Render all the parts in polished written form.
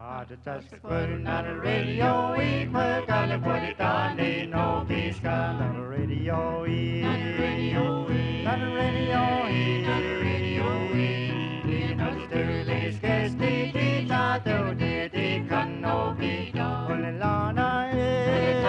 The touch the putting on the radio, we put on the put it on, they know peace gun on the radio, on the radio, on the radio, on the radio, in the sturdy skates, they thought they can no be done. When the Lana is,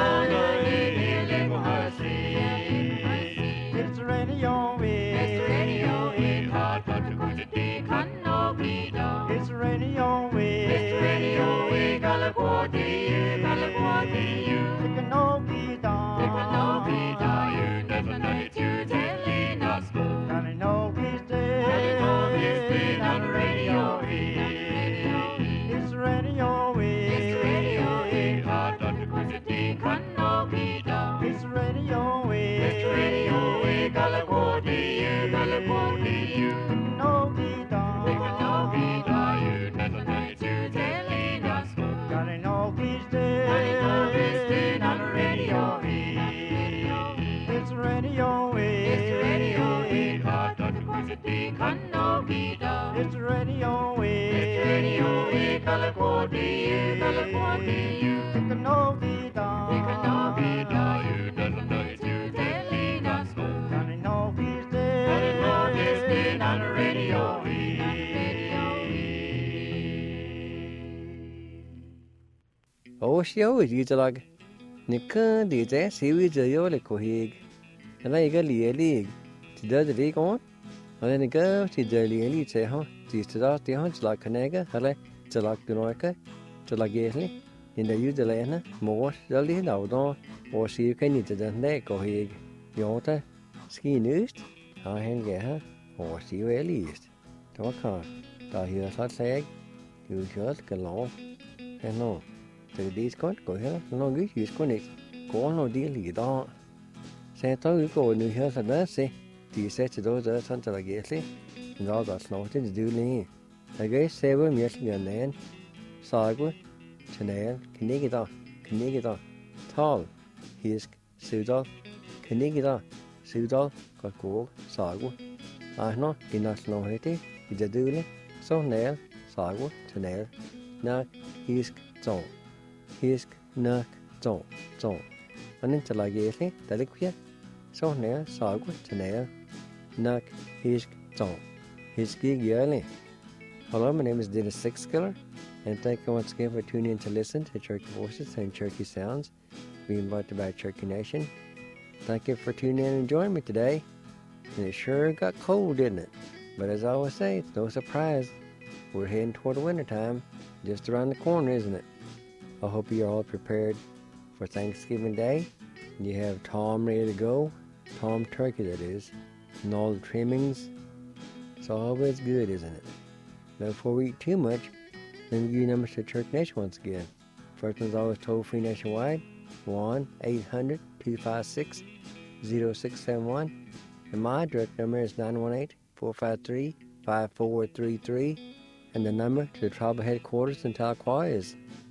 it's the radio, it's the radio, hard but the good they can no be done. It's the radio, it's the radio, California, it can no be done. It can no be done. You never know it, you telling us. And I know he's dead. On the radio, it's the radio, it's the radio, hard but the good they can no be done. It's the radio, it's the radio, California, it can no be done. It can no be done. You never know it, you telling us. God, I know he's dead. I know he's dead on the radio. It's the radio, it's the radio, hard but the good they can no be done. It's the radio, it's the radio, California, it can no be done. It can no be done. You never know it, you telling us. God, I know he's dead. I know he's dead on the radio. Oshio is usually Nika did a series of Yolico Hig, and I got the league. To do the league on, and then go to the league say, huh? To start the hunch like a nega, hele, to like the Norca, to like Gately, in the Udalena, more, the lead out on, or see you can eat the neck or Hig. Yota, ski news, I hang get her, or see you at least. To a car, that here's hot leg, you just go long, and no. Từ đi con có hết nó nghĩ gì con này có nó đi lì đó xe tới cái người hết là đó xe thì xe chỉ đó giờ sang là ghé xe nó đó nó trên dưới này cái xe với miếng tiền này sai quá cho nên cái đó tall his cái đó có cố sai quá nó thì nó hết thì giờ đưa lên số này sai quá cho nên nó his so Hisk, nak, zong. And then till I get it, that it quit. So now, so good to now. Nak, hisk, zong. Hisk gig yearly. Hello, my name is Dennis Sixskiller, and thank you once again for tuning in to listen to Cherokee Voices and Cherokee Sounds, being invited by Cherokee Nation. Thank you for tuning in and joining me today. And it sure got cold, didn't it? But as I always say, it's no surprise. We're heading toward the winter time, just around the corner, isn't it? I hope you're all prepared for Thanksgiving Day. You have Tom ready to go, Tom turkey that is, and all the trimmings. It's always good, isn't it? Now before we eat too much, let me give you numbers to Cherokee Nation once again. First one's always toll-free nationwide, 1-800-256-0671. And my direct number is 918-453-5433. And the number to the tribal headquarters in Tahlequah is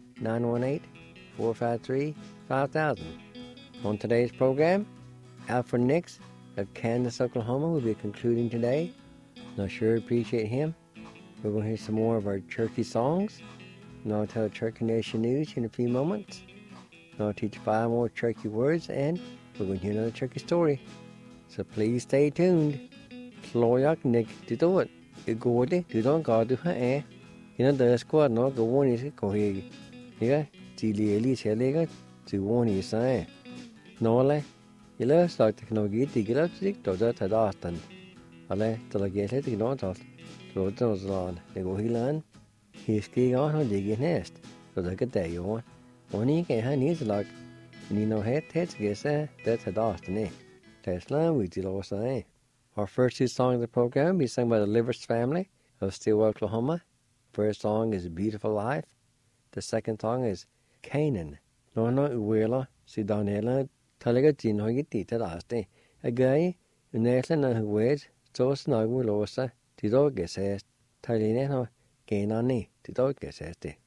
918-453-5000. On today's program, Alfred Nix of Kansas, Oklahoma will be concluding today. And I sure appreciate him. We're going to hear some more of our Cherokee songs. And I'll tell Cherokee Nation news in a few moments. And I'll teach 5 more Cherokee words, and we're going to hear another Cherokee story. So please stay tuned. Sloyak Nick to do it. It go to don't go to her. You know, the squad no go one is go here. Yeah, Chile, Chile, to one is saying. No, you let us like technology to get up to that Austin. I let the get it, you know, to those on. They go he learn. He's skiing on how they get nest. So they get there, you want. One he can have needs like, you know, heads get there, that's at Austin, eh? Tesla, we did all say. Our first 2 songs of the program will be sung by the Livers family of Stillwater, Oklahoma. First song is Beautiful Life. The second song is Canaan. No, Uwela, si Donella, Talaga Gino Gitita Asti. A guy, Nathan and Wedge, so snug will also, Tido Gesest, Talineno, Gainani, Tido Gesesti.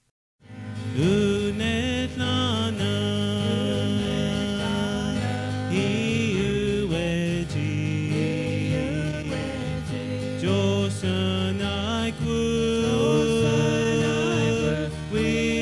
We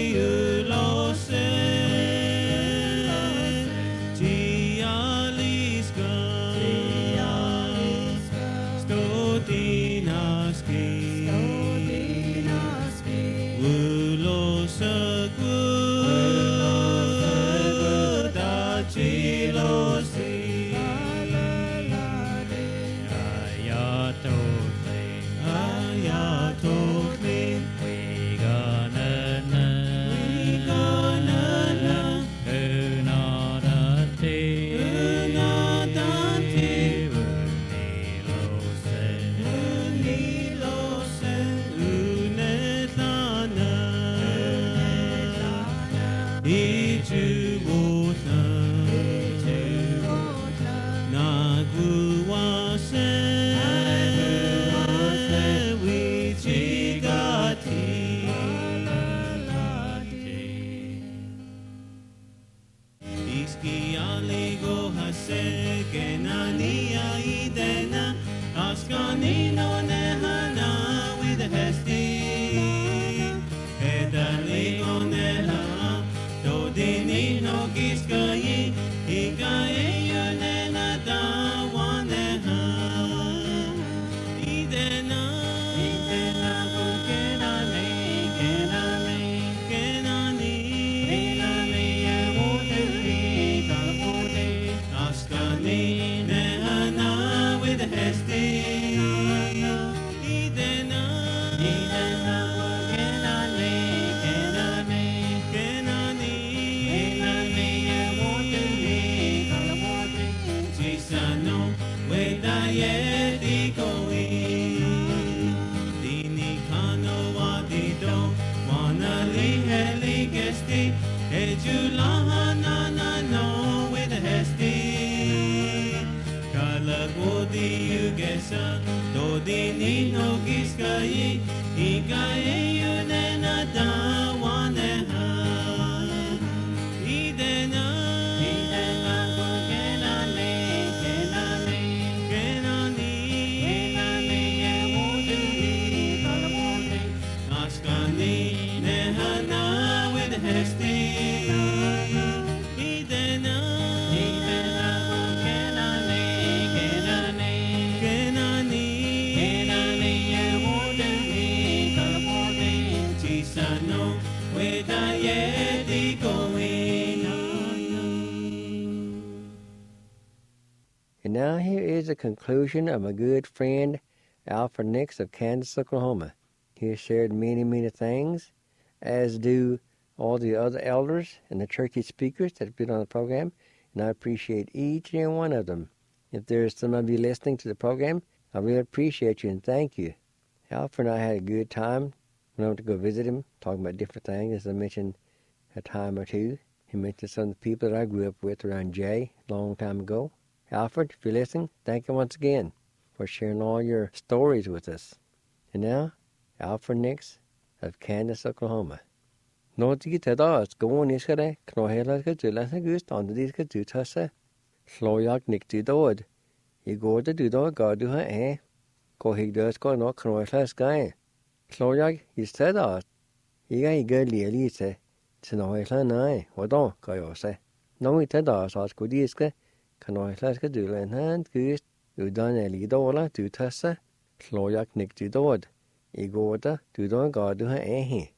And now here is the conclusion of my good friend Alfred Nix of Kansas, Oklahoma. He has shared many, many things, as do all the other elders and the churchy speakers that have been on the program, and I appreciate each and every one of them. If there's some of you listening to the program, I really appreciate you and thank you. Alfred and I had a good time when I went to go visit him, talking about different things, as I mentioned a time or two. He mentioned some of the people that I grew up with around Jay a long time ago. Alfred, if you're listening, thank you once again for sharing all your stories with us. And now, Alfred Nix of Kansas, Oklahoma. Nå de tadas gåen iskare, knohela ska tulasa gust on the ska tutasa. Sloyak nick to dod. You go to do dog god do her Ko hig does go no knohela sky. Sloyak is tadas. Iga lite. Tinohela nai. Wadon goyose. No we tadas as good iska. Knohela ska do and hand gust. Udan elidola tutasa. Sloyak nick to dod. You go to do dog god do her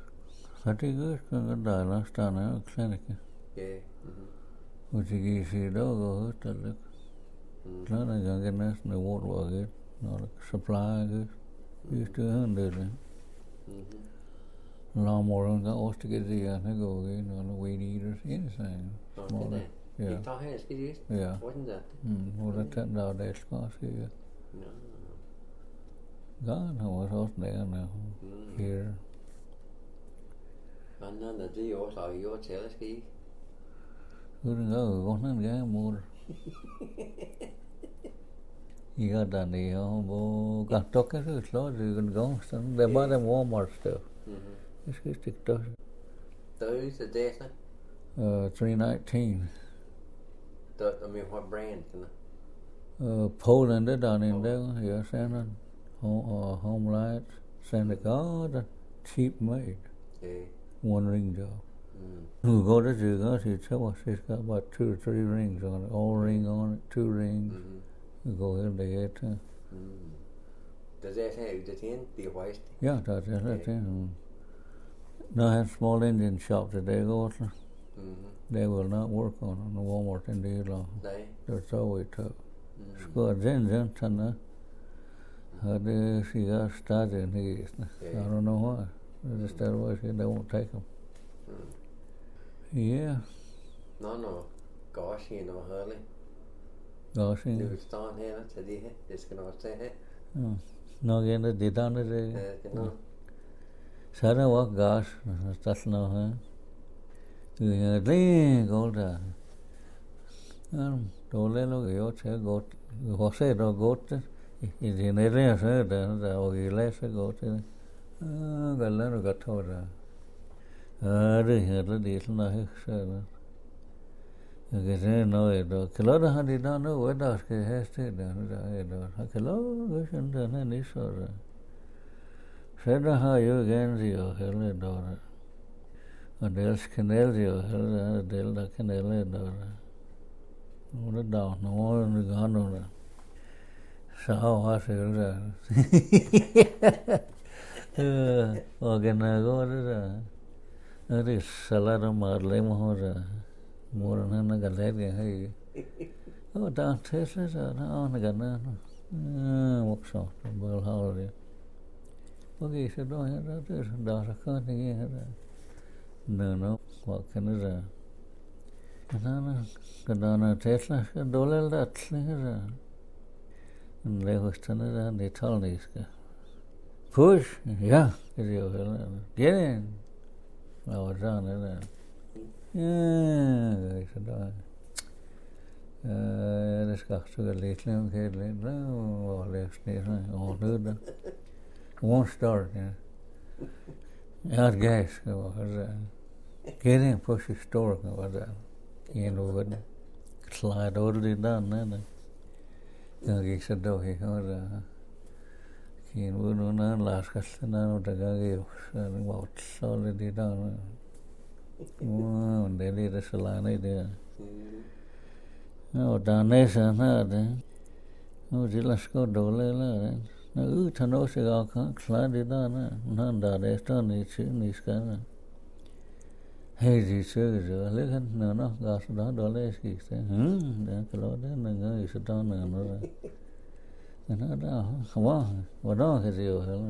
Thirty good, the last time clinic. Yeah. Which you see, dog, look. Not a youngness, the water was it, not a supply good. Used to 100. Long more than the ostrich, and go again, on the weed eaters, anything. Smaller. Yeah. Yeah. Wasn't that? Well, that $10 cost here. God, I was out there now. Here. Anh nên là đi vô thời vô sẽ là cái Couldn't go, wasn't it? More. You got that the got talking to slow, you can go. They buy them Walmart stuff. It's just stick to tới the death. 319. I mean, what brand? Poland, they're down in there. Yeah, Santa. Home lights. Santa God, cheap made. Yeah. One ring job. We go to Jiga, she's got about 2 or 3 rings on it. All ring on it, 2 rings. We go here, they get Does that have the 10? The white? Yeah, that's it. Now I have small Indian shop that they go to. They will not work on the Walmart in the law. That's always tough. Score Zen Tana. How do she got started in here? I don't know why. Just that way, they won't take them. Yeah. No. Gosh, you know, Hurley. Gosh, you know. Stand here today. This can all say it. No, again, they did on it. Sarah, what gosh, that's no, huh? You go there. Don't let go, go, go, say, go, is in a race, or you less go to. Galano got told her. I had a little nice. I guess I know it. Kilada had it done, no, what else has stayed down. I hello, I shouldn't done any sort of. Said how you again, the hell, daughter. And else can tell you, hell, Delta can tell it, daughter. What a down, no more than the gun on her. So I said, Organize this salad of Marley Mohora. More than a gallery. Oh, down Teslas are on a gun. Workshop, well, holiday. Pagi sedang ada tu dah rakan ni ada. No, what can it? Kadana Tesla dollar that thing. And they was turning around. They told me, push, yeah, get in. I was on it. Yeah, I said, det ska också gå lite lite och läst ner och nu one star ja guys get in push store var det over slide over det där jag gick så då jag har kin nu när läs när det går så vad så det där och det är det så länge det nó đàn này sao thế, nó chỉ là có đồ lên là nó thằng nó sẽ gặp khác lại đi đó nó đàn này cho này chứ này cái hay gì chứ rồi lấy cái nó gặp đó đồ lên gì thế, để cái đó đấy là cái gì đó nó đó không có đó cái gì rồi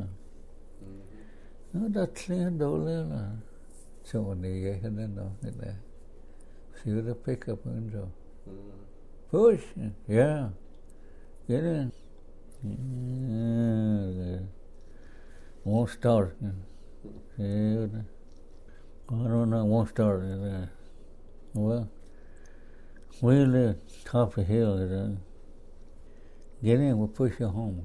nó đặt lên đồ lên là cho này cái đó cái này xíu nó pick up rồi push, yeah, get in. Won't start. I don't know, won't start. Well, we live top of the hill. Get in, we'll push you home.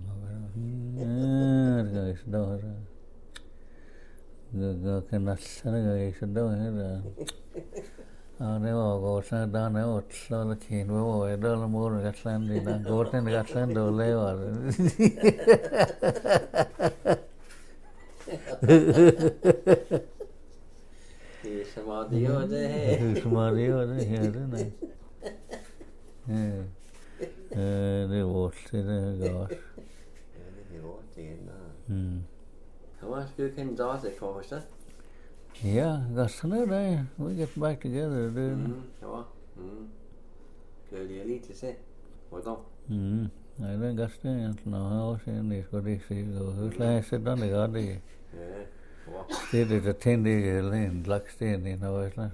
Nếu mà go sang đó nếu mà sao là khiến với mọi đó là mua được gắt sang đi đang go trên gắt sang đồ leo à thì samadhi đấy thế này để vót thế này gosh không ai cứ khen gió sẽ có hết. Yeah, that's another. We get back together, dude. Good elite to say. What on? I don't got to know how to this go this who's like sit down the garden. Yeah. What? Did it attend the lane, black stain, you know, it's like.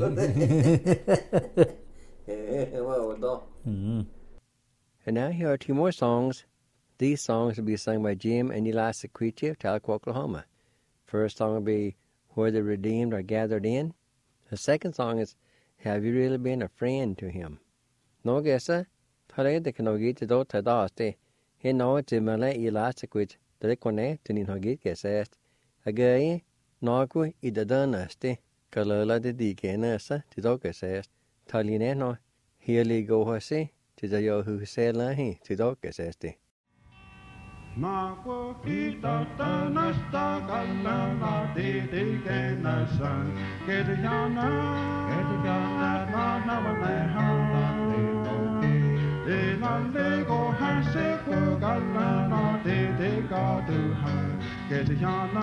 Yeah, what on? And now here are two more songs. These songs will be sung by Jim and Elastic Creature of Talc, Oklahoma. First song will be Where the Redeemed Are Gathered In. The second song is Have You Really Been a Friend to Him? No guessa, thare de kanogi to do tadaste. He no to mala elastic which the connect to ninhogit guessest. Again, Nagu idadanaste. Kalala de digenasa to do guessest. Taline no. Here go hose to the yo who say lahi to do guessesti. Nago kita tanasta kalana de genasa kedjana na na de na go hase ko kalana de ga du ha kedjana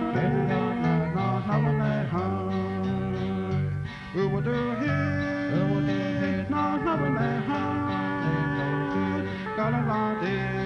na na we will do here na ha kalana de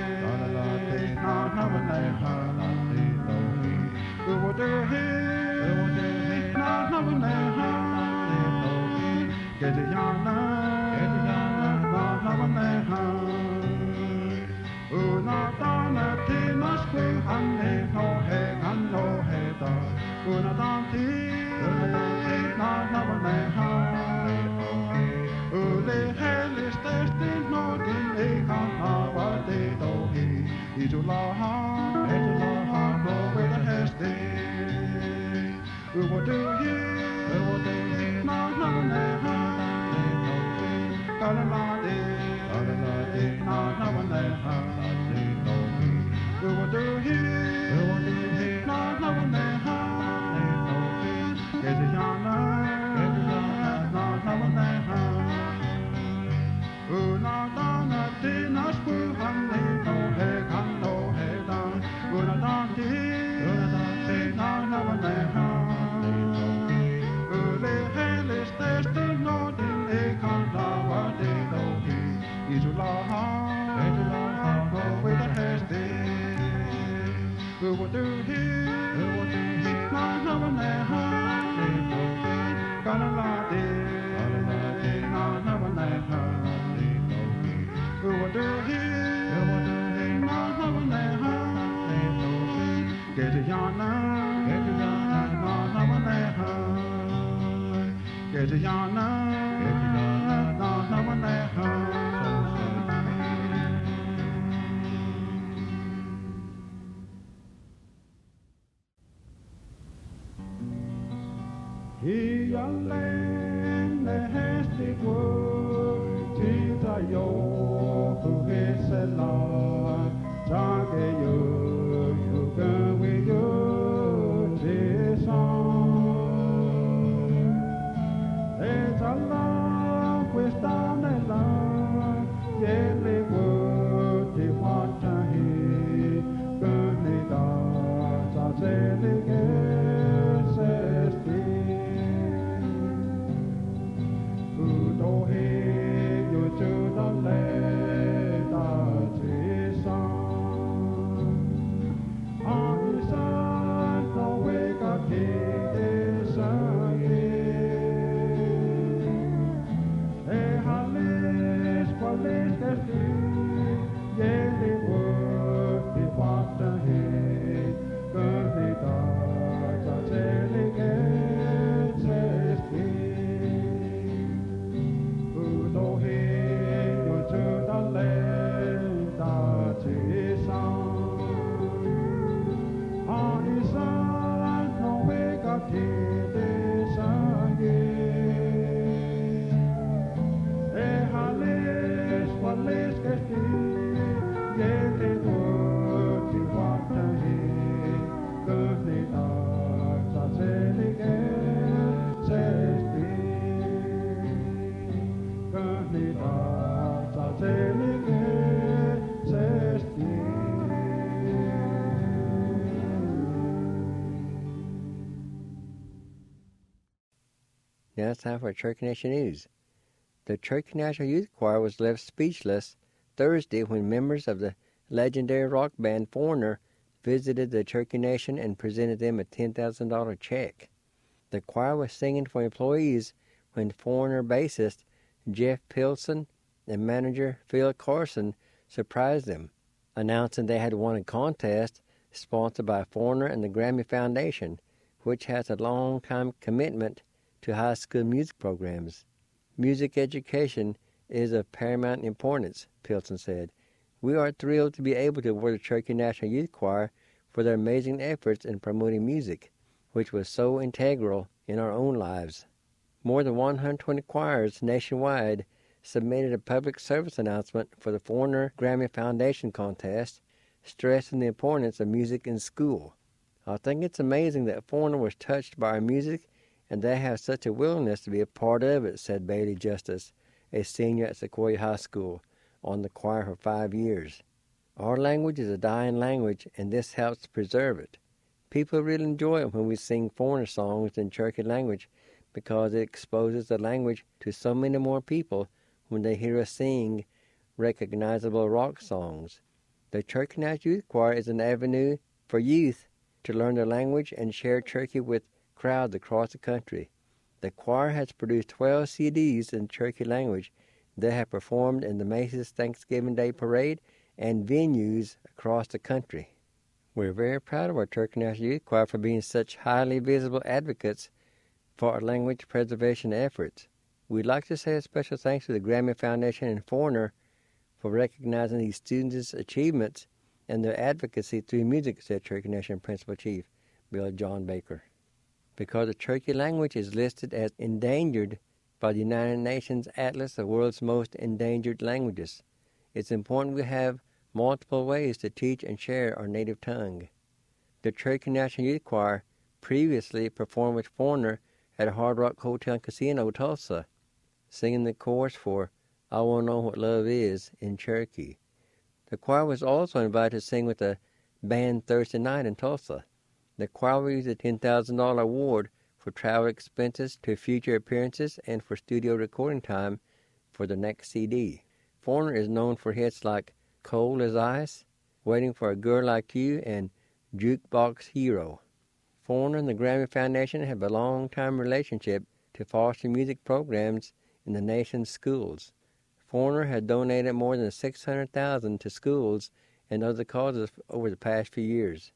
Now it's time for Cherokee Nation News. The Cherokee National Youth Choir was left speechless Thursday when members of the legendary rock band Foreigner visited the Cherokee Nation and presented them a $10,000 check. The choir was singing for employees when Foreigner bassist Jeff Pilson and manager Phil Carson surprised them, announcing they had won a contest sponsored by Foreigner and the Grammy Foundation, which has a long-time commitment to high school music programs. Music education is of paramount importance, Pilson said. We are thrilled to be able to award the Cherokee National Youth Choir for their amazing efforts in promoting music, which was so integral in our own lives. More than 120 choirs nationwide submitted a public service announcement for the Foreigner Grammy Foundation contest, stressing the importance of music in school. I think it's amazing that Foreigner was touched by our music and they have such a willingness to be a part of it, said Bailey Justice, a senior at Sequoia High School, on the choir for 5 years. Our language is a dying language, and this helps preserve it. People really enjoy it when we sing Foreigner songs in Cherokee language because it exposes the language to so many more people when they hear us sing recognizable rock songs. The Cherokee National Youth Choir is an avenue for youth to learn the language and share Cherokee with crowds across the country. The choir has produced 12 CDs in Cherokee language. They have performed in the Macy's Thanksgiving Day Parade and venues across the country. We're very proud of our Cherokee National Youth Choir for being such highly visible advocates for our language preservation efforts. We'd like to say a special thanks to the Grammy Foundation and Foreigner for recognizing these students' achievements and their advocacy through music, said Cherokee Nation Principal Chief Bill John Baker. Because the Cherokee language is listed as endangered by the United Nations Atlas of World's Most Endangered Languages, it's important we have multiple ways to teach and share our native tongue. The Cherokee National Youth Choir previously performed with Foreigner at Hard Rock Hotel and Casino, Tulsa, singing the chorus for I Wanna Know What Love Is in Cherokee. The choir was also invited to sing with the band Thursday night in Tulsa. The choir will use a $10,000 award for travel expenses to future appearances and for studio recording time for the next CD. Foreigner is known for hits like Cold as Ice, Waiting for a Girl Like You, and Jukebox Hero. Foreigner and the Grammy Foundation have a long-time relationship to foster music programs in the nation's schools. Foreigner has donated more than $600,000 to schools and other causes over the past few years.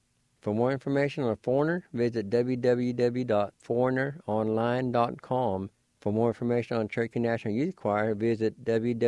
For more information on Foreigner, visit www.foreigneronline.com. For more information on Cherokee National Youth Choir, visit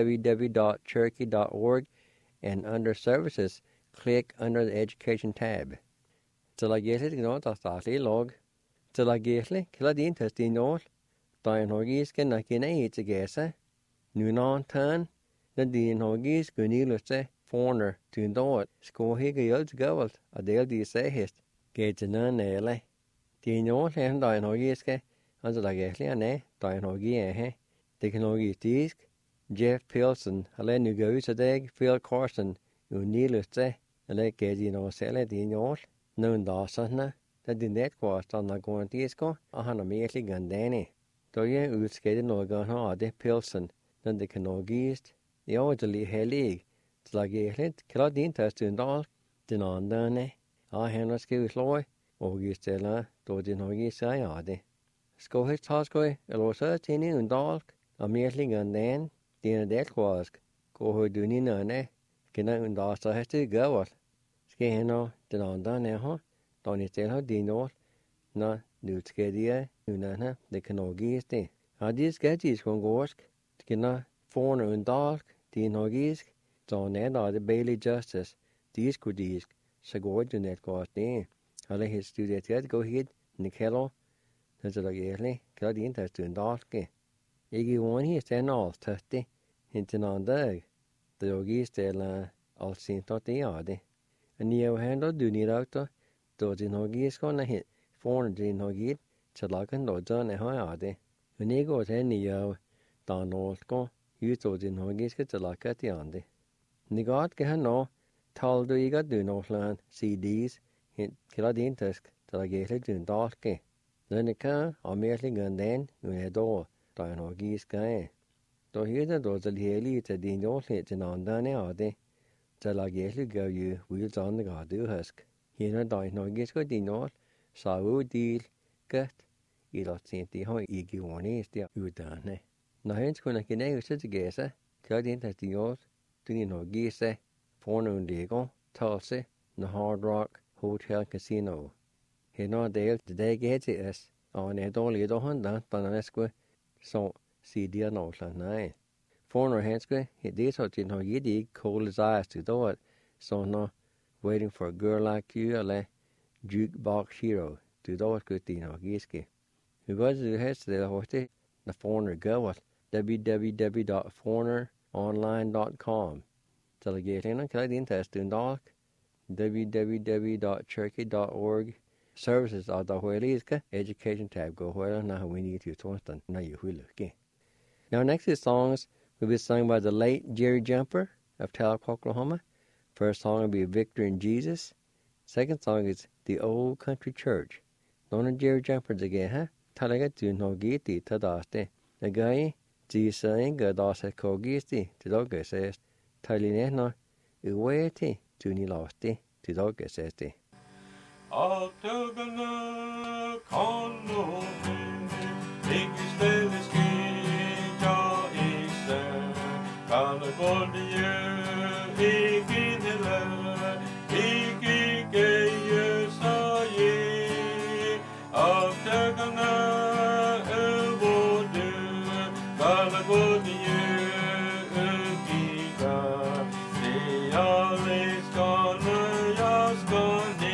www.cherokee.org, and under Services, click under the Education tab. Tilagéli gnó tá stálaí log. Tilagéli ciladín testíneol, dain hogís gan na gina íte gésa, núnán tan, na dín hogís guníluste, Foreigner tún dót, scóhí go yld gawalt a dél dí séhist, géte na néle. Díneol hen dain hogíske, an tilagéli ané, dain hogí éhe, de hogís dísk, Jeff Pilson, ale nu gaus adeg, Phil Carson, níluste, ale gédi nó sele díneol, nún dásana, da din det kwastan na guantisko, a hana meetli gandani. Doye utskede no gan ade Pilson, dan de kanogist, the ordely helig, tlagehlet, kladin testundal, din andane, a henraske usloi, ogistela, do din hogisai ade. Skohit taskoi, elosa tini undalk, a meetli gandan, dina det kwask, go duni nane, kina undasa hesti gawal. Skeheno, din andane ho, Donnie Stelho Dinol, na Nutskedia, Nunana, de Canogisti. Hadis Gadis Gongorsk, Skina, Foreigner Undalk, Dinogisk, Doned are the Bailey Justice, Discudisk, Sagord Junet Gosti. Alle his studiet go hid, Nikello, Nazalageli, Gladin Testundalki. Igi one he stand all 30, Hinton dag, the Ogistela, all seen 30 adi. And Neo handle do need out. Do din hogis ko na hit Foreigner din hogit chalakan do jan ade unigo teni yo danol ko yu do din hogis ke chalakati ande nigat ke no tal do iga do no plan CDs hit kiladin tusk talagele dun dalke lenika amerli ganden unedo dan hogis kai do hida do zalheli te din yo hit din andane ade talagele go you wheels on the gadu husk Hina dain hogis ko dinol, sawu deal, gut, ilot sinti ho igi wani istia udane. Na hens kuna kine usit gesa, kladin tas dinol, dunin hogise, Foreigner Undigo, Tulsi, na Hard Rock Hotel Casino. Hina dale de day geti es, on edol lido honda, bananesque, so sidia no nai. Foreigner henske, hit this hot in hogidi, cold as ice to do it, so no. Waiting for a girl like you, ale jukebox hero, to those good dino giski. Who was the head to the hoste, the Foreigner go at www.foreigneronline.com. Delegating a Canadian test in dark, www.cherokee.org. Services are the Hueliska, education tab go where now we need to Thornton, now you will look. Now, next is songs will be sung by the late Jerry Jumper of Talc, Oklahoma. First song will be Victor in Jesus. Second song is The Old Country Church. Nona Jerry Jumpers again, huh? Talaga tu no giti tadaste. The guy, Jesus inga dasa kogisti, to dogga says. Talinehna, uweti, tu ni lasti, to dogga says. Altugana kono Igistele skija isa Kalagordia Igidela Igige saye Altugana evodu Kalagordia Igiga Dialis kana yaskani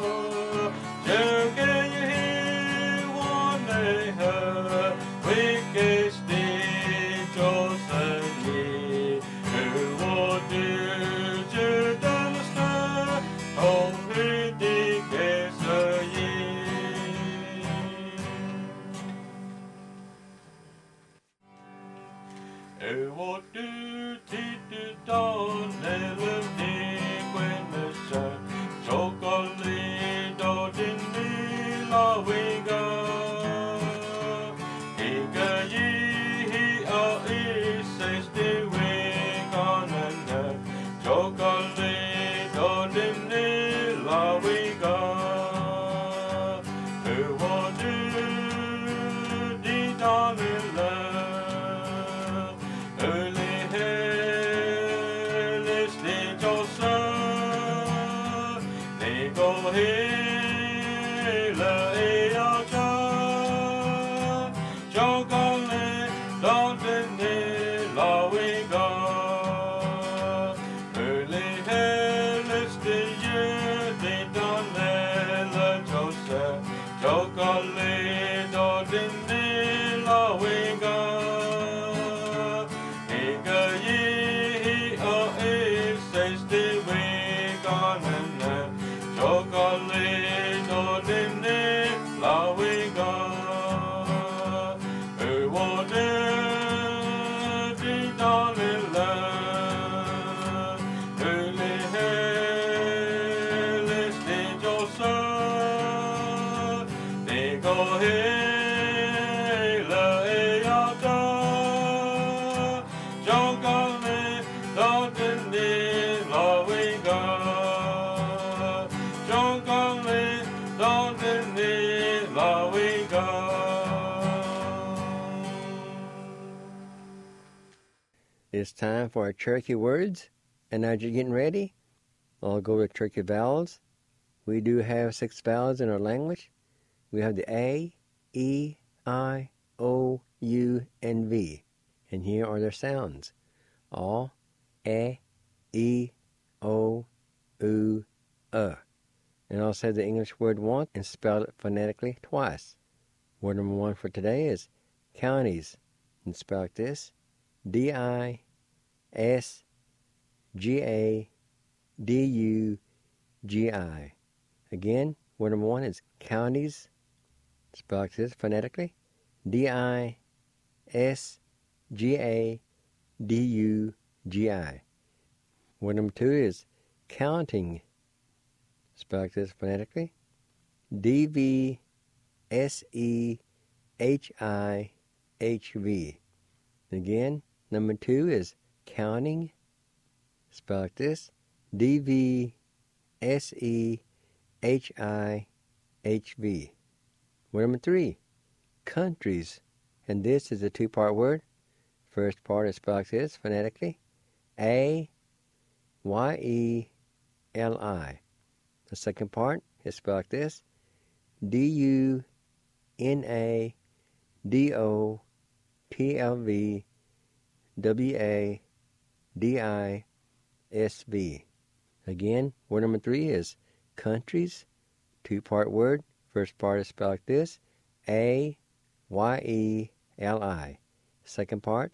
We What do titte don eller nequenessa chocolate or dinilla winga Ega ye a is the wing on and chocolate or dinilla winga What do di don It's time for our Cherokee words. And as you're getting ready, I'll go with Cherokee vowels. We do have 6 vowels in our language. We have the A, E, I, O, U, and V. And here are their sounds. A, E, O, U, And I'll say the English word want and spell it phonetically twice. Word number 1 for today is counties. And spell like this. D-I-S-G-A-D-U-G-I. Again, word number 1 is counties. Spell like this phonetically. D-I-S-G-A-D-U-G-I. Word number 2 is counting. Spell like this phonetically. D-V-S-E-H-I-H-V. Again, number 2 is counting. Spell like this. D-V-S-E-H-I-H-V. Word number 3, countries. And this is a 2-part word. First part is spelled like this phonetically. A-Y-E-L-I. The second part is spelled like this. D-U-N-A-D-O-T-L-V-W-A-D-I-S-V. Again, word number 3 is countries. 2-part word. First part is spelled like this. A-Y-E-L-I. Second part,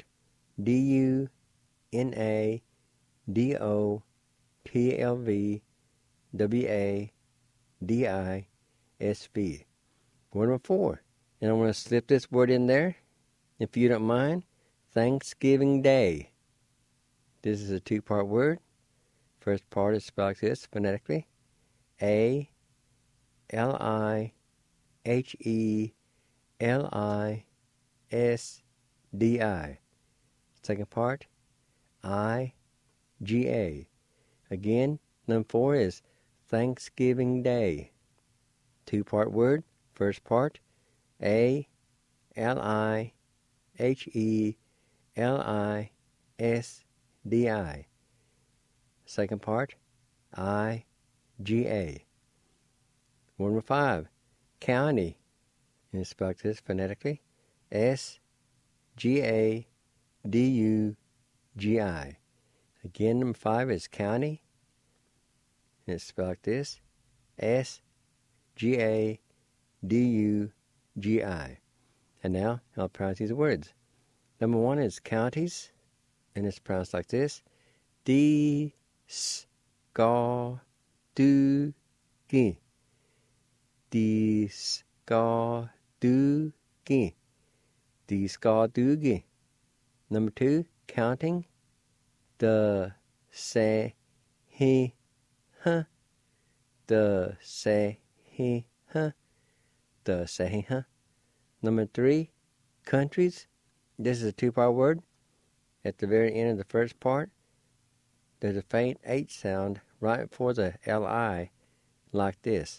D-U-N-A-D-O-T-L-V-W-A-D-I-S-V. Word number 4. And I want to slip this word in there, if you don't mind. Thanksgiving Day. This is a 2-part word. First part is spelled like this phonetically. A-L-I-H-E-L-I-S-D-I. Second part, I-G-A. Again, number 4 is Thanksgiving Day. 2-part word. First part, A-L-I-H-E-L-I-S-D-I. Second part, I-G-A. Word number 5, county. And it's spelled this phonetically. S-G-A-D-U-G-I. Again, number 5 is county. And it's spelled like this. S-G-A-D-U-G-I. And now, I'll pronounce these words. Number 1 is counties. And it's pronounced like this. D-S-C-A-D-U-G. D-S-C-A-D-U-G. D-S-C-A-D-U-G. Number 2, counting. The, say, he, huh. The, say, he, huh. The, say, he, huh. Number 3, countries. This is a 2-part word. At the very end of the first part, there's a faint H sound right before the L-I, like this.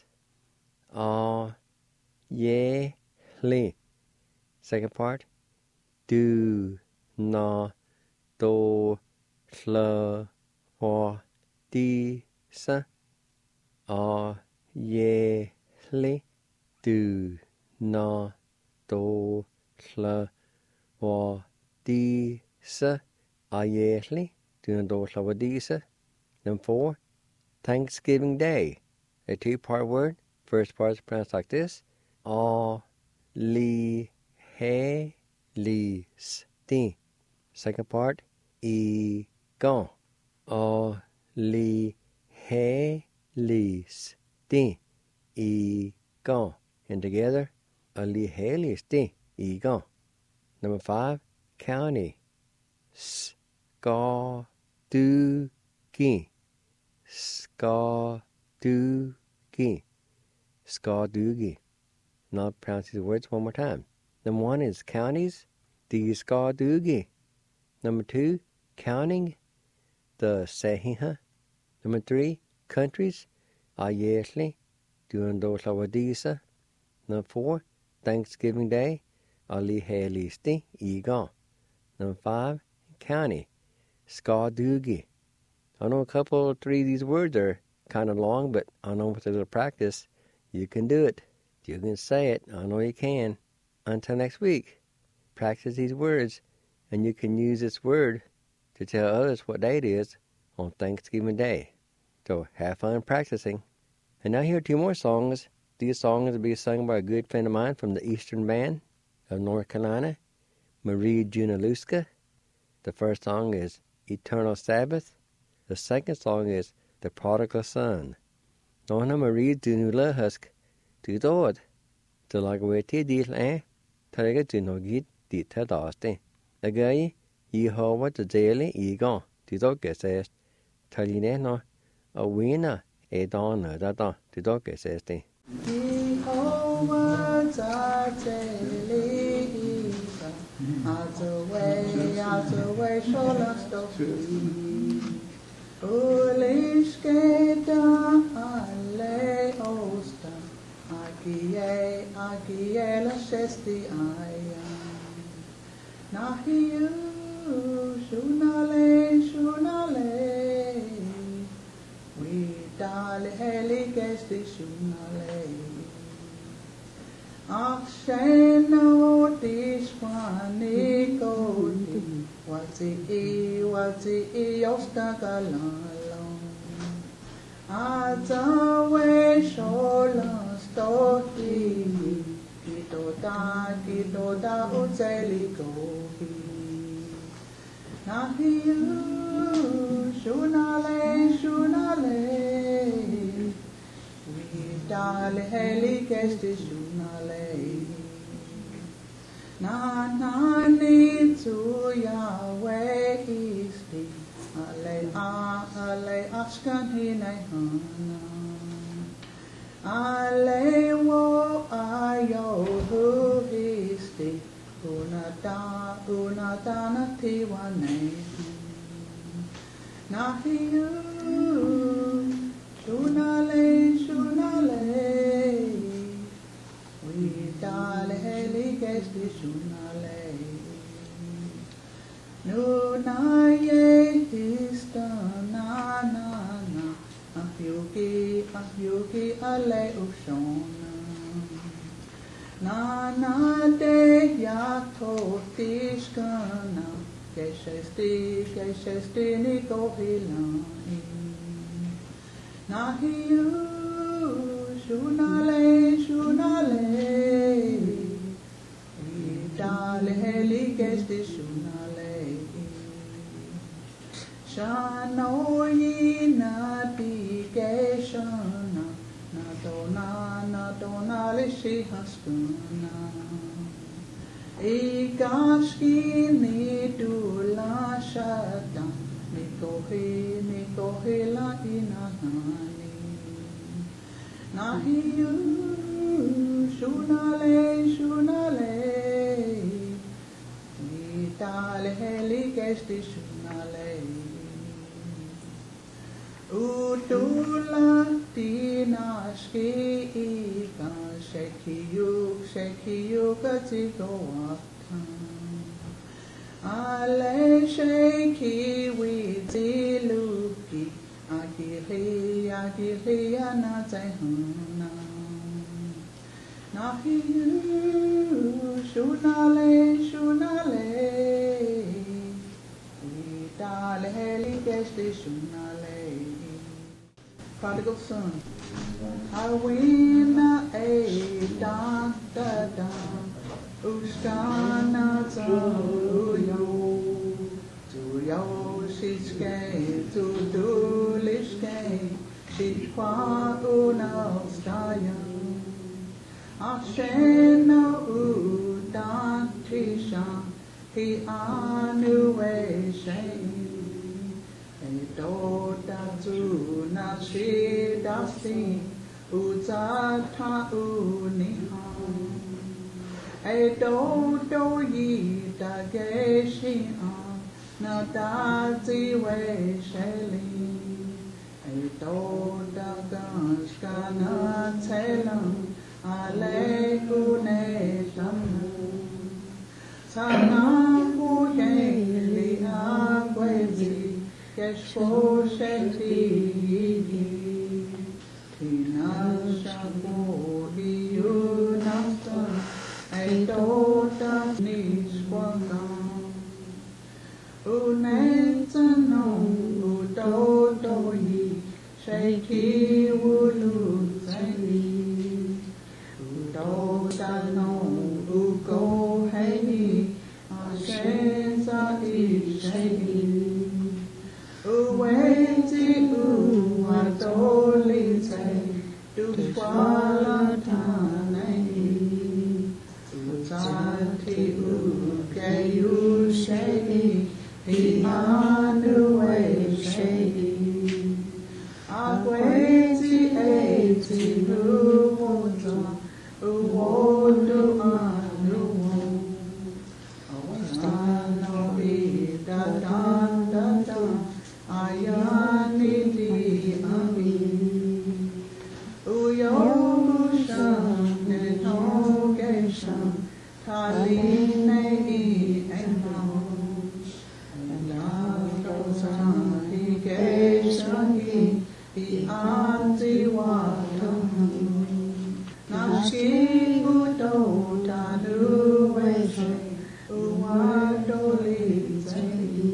Yeah, li. Second part, do, na, do, sla, wa, di, sa. Yeah, li. Do, na, do, sla, wa, di, sa. Yeah, li. Do, na, do, sla, wa, di, sa. Number 4, Thanksgiving Day. A 2-part word. First part is pronounced like this. Li, he, li, sti. Second part, gon. Li, he, li, sti. Gon. And together, li, he, li, sti. Gon. Number 5, county. Ska, du, gi. Ska, du, gi. Ska, du, gi. Now pronounce these words one more time. Number 1 is counties. The ska, du, gi. Number 2, counting. The sehiha. Number 3, countries. Ayesli. Duando Sawadisa. Number 4, Thanksgiving Day. Ali Helisti. Egon. Number 5, county. Ska, du, gi. I know a couple, 3 of these words are kind of long, but I know with a little practice, you can do it. You can say it. I know you can. Until next week, practice these words, and you can use this word to tell others what day it is on Thanksgiving Day. So have fun practicing. And now here are 2 more songs. These songs will be sung by a good friend of mine from the Eastern Band of North Carolina, Marie Junaluska. The first song is Eternal Sabbath. The second song is The Prodigal Son. Nona Marie Junaluska. Từ tốt, từ lạc về thế đi lẽ, thay cái từ nội ghi đi theo đó tên. Ở cái y họ vẫn từ dễ lấy y con, từ tốt cái sẽ thay đi nè nó, ở bên à, ở đó nữa đó, từ tốt cái sẽ tên. Y họ vẫn dễ lấy y con, out the way, so lost of free. Uliskeda alle osta. Agie la shesti aya. Nahiu shunale. We dale heli gesti shunale. Aksheno dishwani kodi. Wati osta galalong. Atawe shola. Stoti, kito da utseli gohi. Nahiu, shunale. We dale heli gesti shunale. Na ni tu Yahweh isti. Ale ashkan hinay hana. Ale wo ayo hu histi unata na tiwane nahiu shunale we dale heli gesti shunale nuna ye hista na Ahyuki ale ushona Na de yato tishkana Keshesti niko hilani Nahiu shunale Vidale heli gesti shunale Shanoyi nati keshana Nadona lishi haskuna Igashki ni dula shata Nikohe la inahani Nahiyu shunale Itale heli gesti shunale Utula dinashki ika Shekiyu katiko watan Ale sheki wiziluki Agiri anazehana Nahiyu shunale Itale heli gesti shunale Prodigal son Awina a da Uskana to shishke to dulishke Shikwa unavstaya Ashena udan trisha Hi anuwe shay Edoda zuna shidasti Uzata uniham Edodo yita geshiam Nadazi we sheli Edoda ganskana telam Alekune tamu Sanamu yeli agwezi Yeshpo sheli Tinashako iyunasta Edoda nishwagam Unetano udodoyi Sheki wuluzeli Udodano ugo hei Ashenza isheli Uwezi uwadolite Dushwalatanei Uzati ugeyu shei Ianuwe shei Agwezi eti nuwoza Uwodu anuwo Awastano ida da Ayani di ami Uyomusha netogesha Taline I enamos Alakosa higesha I antiwatamu Nashi udo tanuweshe Uwadoli zeli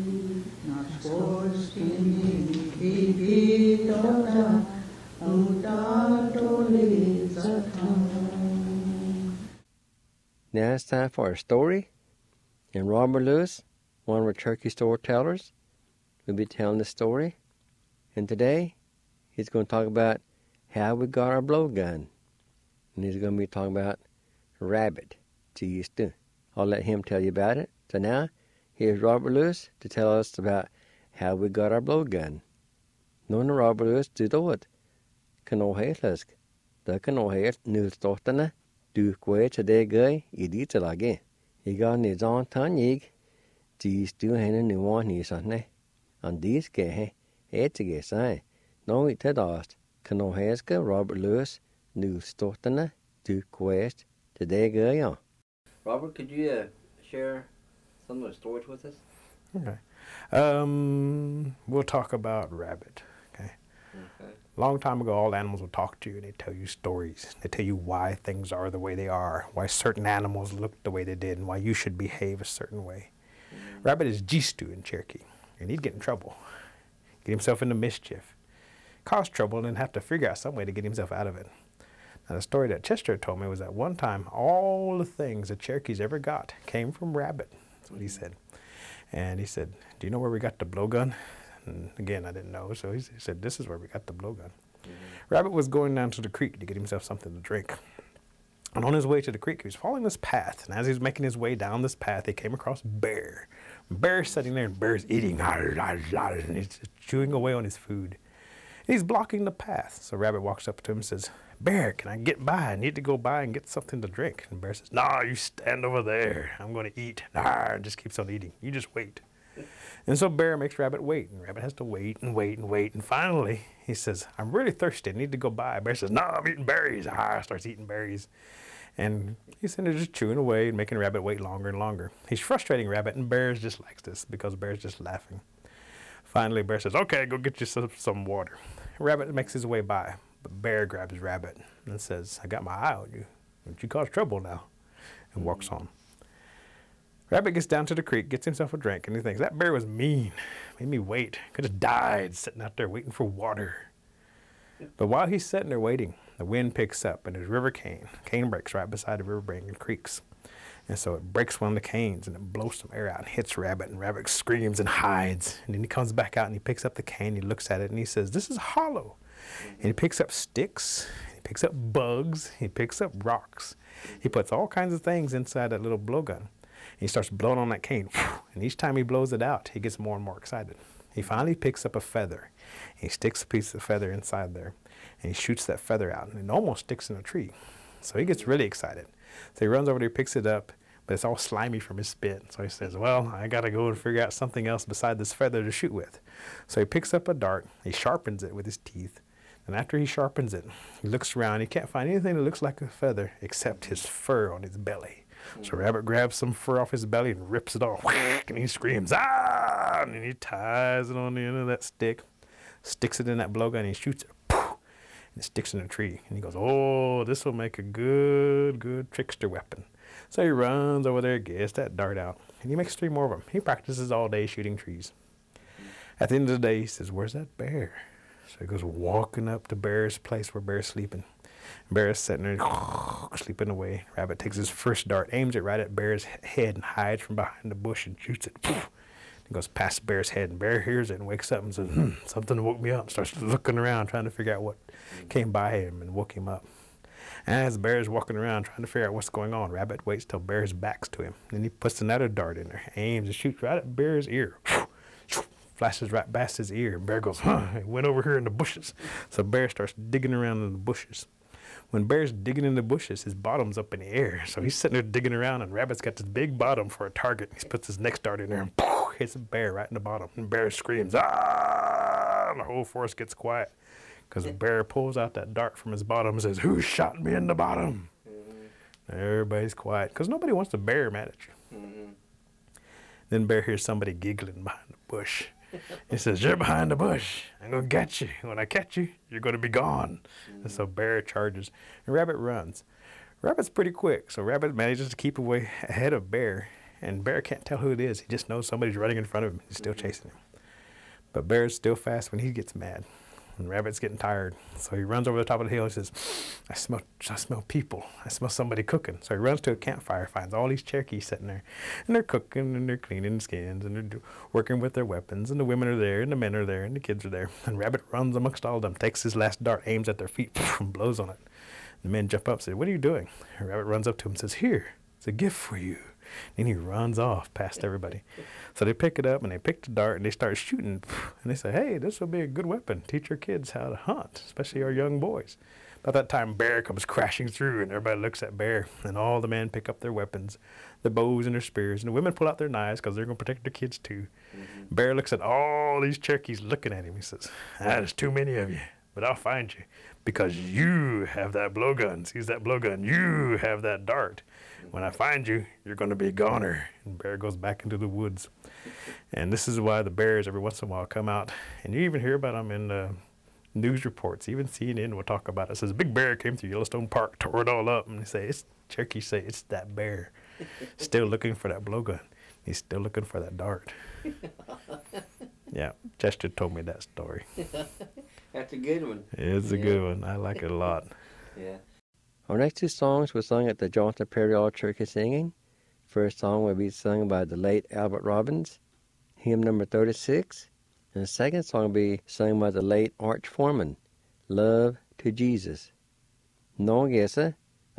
Now it's time for our story. And Robert Lewis, one of our Cherokee storytellers, will be telling the story. And today, he's going to talk about how we got our blowgun. And he's going to be talking about rabbit. I'll let him tell you about it. So now, here's Robert Lewis to tell us about how we got our blowgun. Nona Robert Lewis do it. Kanohelusk. The kanohel nulstotana. Du kwe today guy, iditalage. You got his on tanyig. These two hen new one is on ne. And these gay, etige sign. No, it had asked. Kanoheska Robert Lewis nulstotana. Du quest today guy on. Robert, could you share some of the stories with us? Okay. We'll talk about rabbit. Okay. Long time ago, all animals will talk to you and they tell you stories. They tell you why things are the way they are, why certain animals look the way they did, and why you should behave a certain way. Rabbit is Jistu in Cherokee, and he'd get in trouble, get himself into mischief, cause trouble, and then have to figure out some way to get himself out of it. Now, the story that Chester told me was that one time, all the things the Cherokees ever got came from Rabbit. That's what he said. And he said, do you know where we got the blowgun? And again, I didn't know, so he said, this is where we got the blowgun. Rabbit was going down to the creek to get himself something to drink. And on his way to the creek, he was following this path. And as he was making his way down this path, he came across Bear. Bear's sitting there, and Bear's eating. And he's just chewing away on his food. And he's blocking the path. So Rabbit walks up to him and says, Bear, can I get by? I need to go by and get something to drink. And Bear says, nah, you stand over there. I'm going to eat. And just keeps on eating. You just wait. And so Bear makes Rabbit wait. And Rabbit has to wait and wait and wait. And finally, he says, I'm really thirsty. I need to go by. Bear says, no, I'm eating berries. Starts eating berries. And he's sitting there just chewing away and making Rabbit wait longer and longer. He's frustrating Rabbit, and Bear just likes this because Bear's just laughing. Finally, Bear says, okay, go get you some water. Rabbit makes his way by, but Bear grabs Rabbit and says, I got my eye on you. Don't you cause trouble now? And walks on. Rabbit gets down to the creek, gets himself a drink, and he thinks, that bear was mean. Made me wait. Could have died sitting out there waiting for water. But while he's sitting there waiting, the wind picks up, and there's river cane. Cane breaks right beside the river bank and creeks. And so it breaks one of the canes, and it blows some air out and hits Rabbit, and Rabbit screams and hides. And then he comes back out, and he picks up the cane, he looks at it, and he says, this is hollow. And he picks up sticks, he picks up bugs, he picks up rocks. He puts all kinds of things inside that little blowgun. He starts blowing on that cane, and each time he blows it out, he gets more and more excited. He finally picks up a feather. He sticks a piece of feather inside there, and he shoots that feather out, and it almost sticks in a tree. So he gets really excited. So he runs over there, picks it up, but it's all slimy from his spit. So he says, well, I got to go and figure out something else beside this feather to shoot with. So he picks up a dart, he sharpens it with his teeth, and after he sharpens it, he looks around. He can't find anything that looks like a feather except his fur on his belly. So Rabbit grabs some fur off his belly and rips it off, and he screams, ah! And he ties it on the end of that stick, sticks it in that blowgun, and he shoots it, and it sticks in a tree. And he goes, oh, this will make a good trickster weapon. So he runs over there, gets that dart out, and he makes 3 more of them. He practices all day shooting trees. At the end of the day, he says, where's that bear? So he goes walking up to Bear's place where Bear's sleeping. Bear is sitting there sleeping away. Rabbit takes his first dart, aims it right at Bear's head, and hides from behind the bush and shoots it. He goes past Bear's head, and Bear hears it and wakes up and says, something woke me up. Starts looking around, trying to figure out what came by him and woke him up. And as Bear's walking around trying to figure out what's going on, Rabbit waits till Bear's back's to him. Then he puts another dart in there, aims and shoots right at Bear's ear. Flashes right past his ear. Bear goes, it went over here in the bushes. So Bear starts digging around in the bushes. When Bear's digging in the bushes, his bottom's up in the air. So he's sitting there digging around, and Rabbit's got this big bottom for a target. He puts his next dart in there and hits Bear right in the bottom. And Bear screams, ah! And the whole forest gets quiet because Bear pulls out that dart from his bottom and says, who shot me in the bottom? Everybody's quiet because nobody wants the bear mad at you. Then Bear hears somebody giggling behind the bush. He says, you're behind the bush. I'm going to get you. When I catch you, you're going to be gone. And so Bear charges, and Rabbit runs. Rabbit's pretty quick, so Rabbit manages to keep away ahead of Bear, and Bear can't tell who it is. He just knows somebody's running in front of him. He's still chasing him. But Bear's still fast when he gets mad. And Rabbit's getting tired, so he runs over the top of the hill and says, I smell people. I smell somebody cooking. So he runs to a campfire, finds all these Cherokees sitting there, and they're cooking, and they're cleaning skins, and they're working with their weapons, and the women are there, and the men are there, and the kids are there. And Rabbit runs amongst all of them, takes his last dart, aims at their feet, and blows on it. The men jump up and say, what are you doing? And Rabbit runs up to him and says, here, it's a gift for you. And he runs off past everybody. So they pick it up, and they pick the dart, and they start shooting. And they say, hey, this will be a good weapon. Teach our kids how to hunt, especially our young boys. About that time, Bear comes crashing through, and everybody looks at Bear. And all the men pick up their weapons, their bows and their spears. And the women pull out their knives because they're going to protect their kids, too. Bear looks at all these Cherokees looking at him. He says, there's too many of you, but I'll find you because you have that blowgun. Seize that blowgun. You have that dart. When I find you, you're going to be a goner. And Bear goes back into the woods. And this is why the bears every once in a while come out. And you even hear about them in news reports. Even CNN will talk about it. It says, a big bear came through Yellowstone Park, tore it all up. And they say, Cherokees say, it's that bear. Still looking for that blowgun. He's still looking for that dart. Yeah, Chester told me that story. That's a good one. It's a good one. I like it a lot. Yeah. Our next 2 songs were sung at the Johnson Prairie All Church of Singing. First song will be sung by the late Albert Robbins, hymn number 36. And the second song will be sung by the late Arch Foreman, Love to Jesus. Noong Yesa,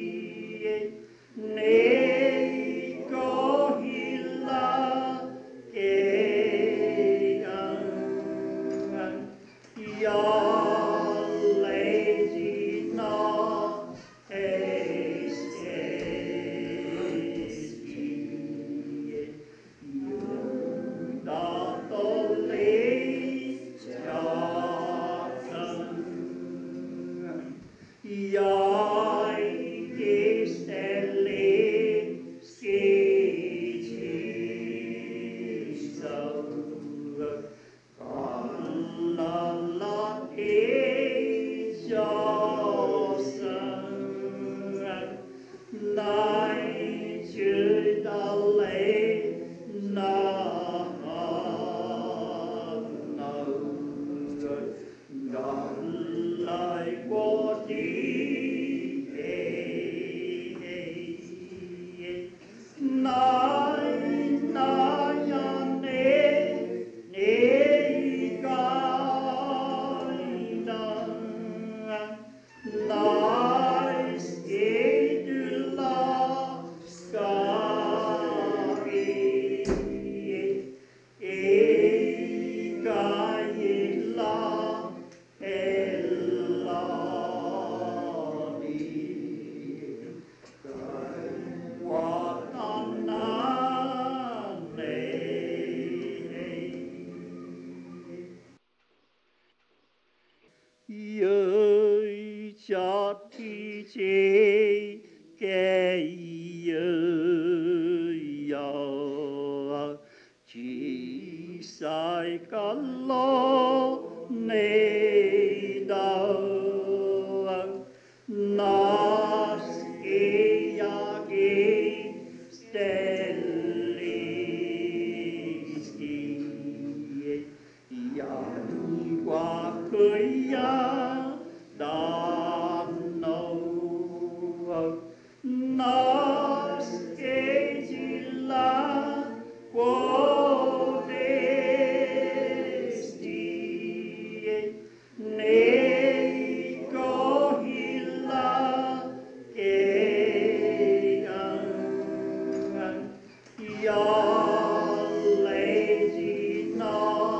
Nos egila quodesti nei gohila egan ya legina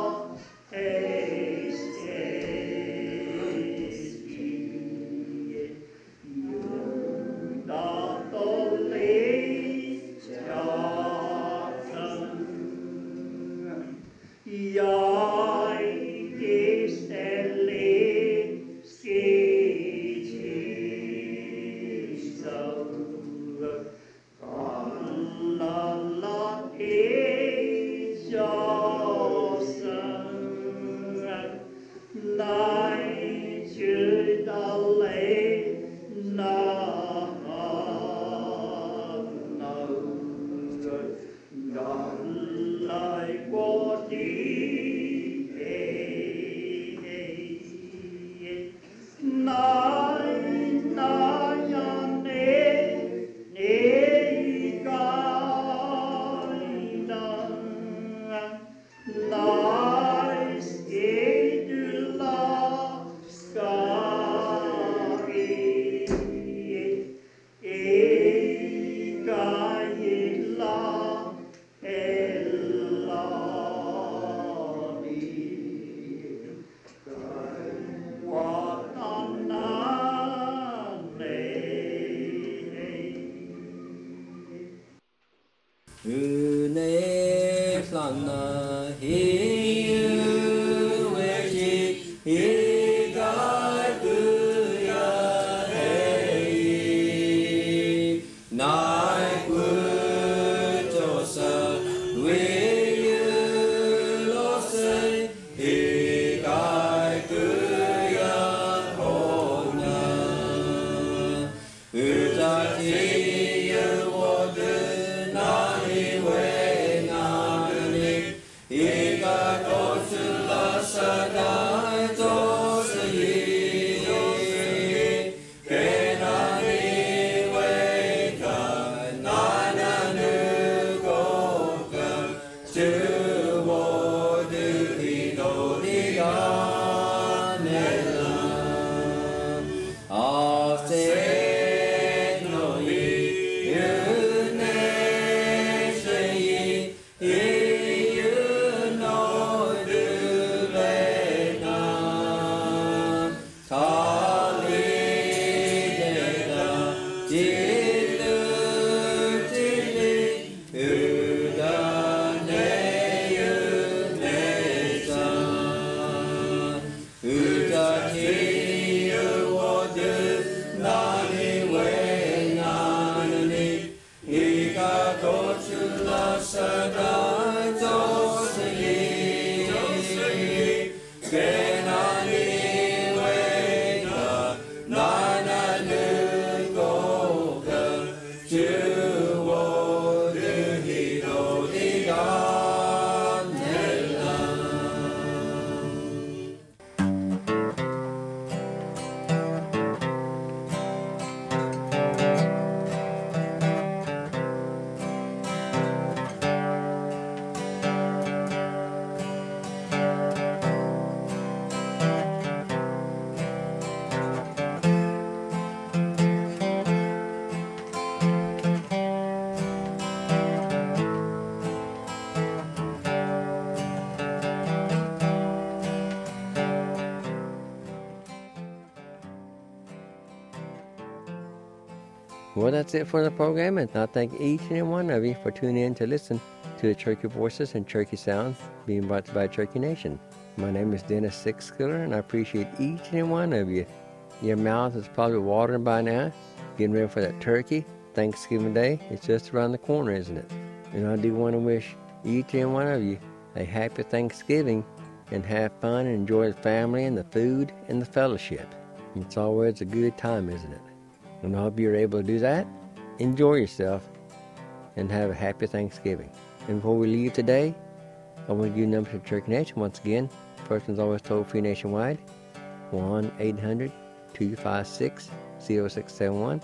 Well, that's it for the program, and I thank each and every one of you for tuning in to listen to the Cherokee Voices and Cherokee Sounds being brought to you by Cherokee Nation. My name is Dennis Sixskiller, and I appreciate each and every one of you. Your mouth is probably watering by now, getting ready for that turkey. Thanksgiving Day, it's just around the corner, isn't it? And I do want to wish each and every one of you a happy Thanksgiving, and have fun and enjoy the family and the food and the fellowship. It's always a good time, isn't it? And I hope you're able to do that. Enjoy yourself and have a happy Thanksgiving. And before we leave today, I want to give you a number to Cherokee Nation once again. First one's always toll-free nationwide, 1-800-256-0671.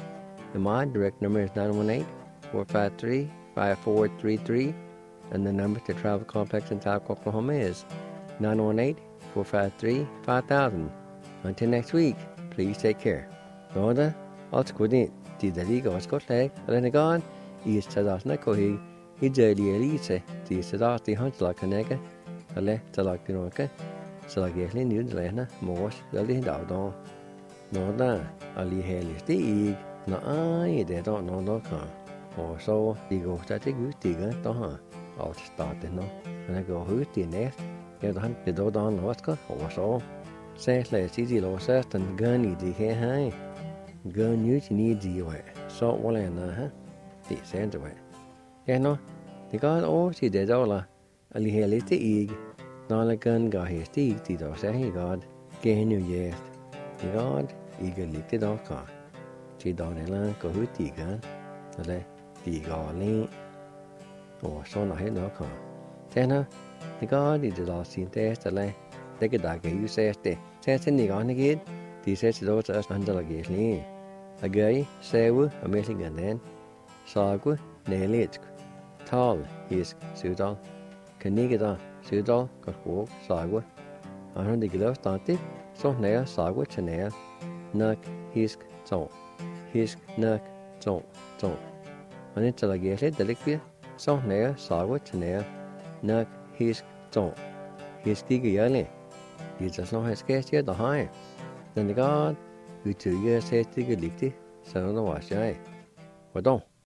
And my direct number is 918-453-5433. And the number to Travel Complex in South Oklahoma is 918-453-5000. Until next week, please take care. Donda, als kudin, die der Liga was Gott leg, and gone, is Tadas Nakohi, he jelly elite, die Tadas the Huntla Canega, a le Talak Dinoka, Salagli New Lena, Morse, Lily Dowdon. Donda, Ali Haley, the egg, no, they don't know no car. Or so, the go static with Tiga, Doha. I'll start the no, and I go who's the nest, get the hunt the Dodon Oscar, or so. Says less easy low certain gun easy hair high. Gun you need the way. So well and the send away. Yeah, no, the god all she did all a little egg. Not a gun got his teeth, the door say God, gain you yes. The god eager licked it all car. She don't allow go with the gun, the god or so not hit no car. Then the god is the last scene test the lay. They get that you say stay. Says in the on again, the says the us under the gate. A guy, Sawu, a missing and then Sagu, Nelitsk, Tall, his Sudal, Canigada, Sudal, got walk, Sagu. I heard the gloves started, so nail, Sagu, Chanel, Nuck, Hisk, Zone, Hisk, Nuck, Zone. And it's a gate, the liquid, so nail, Sagu, Chanel, Nuck, Hisk, Zone, Hiski Yelly. You just know his case here the high. Then the god, who 2 years says to get licked, so no wash eye. What don't?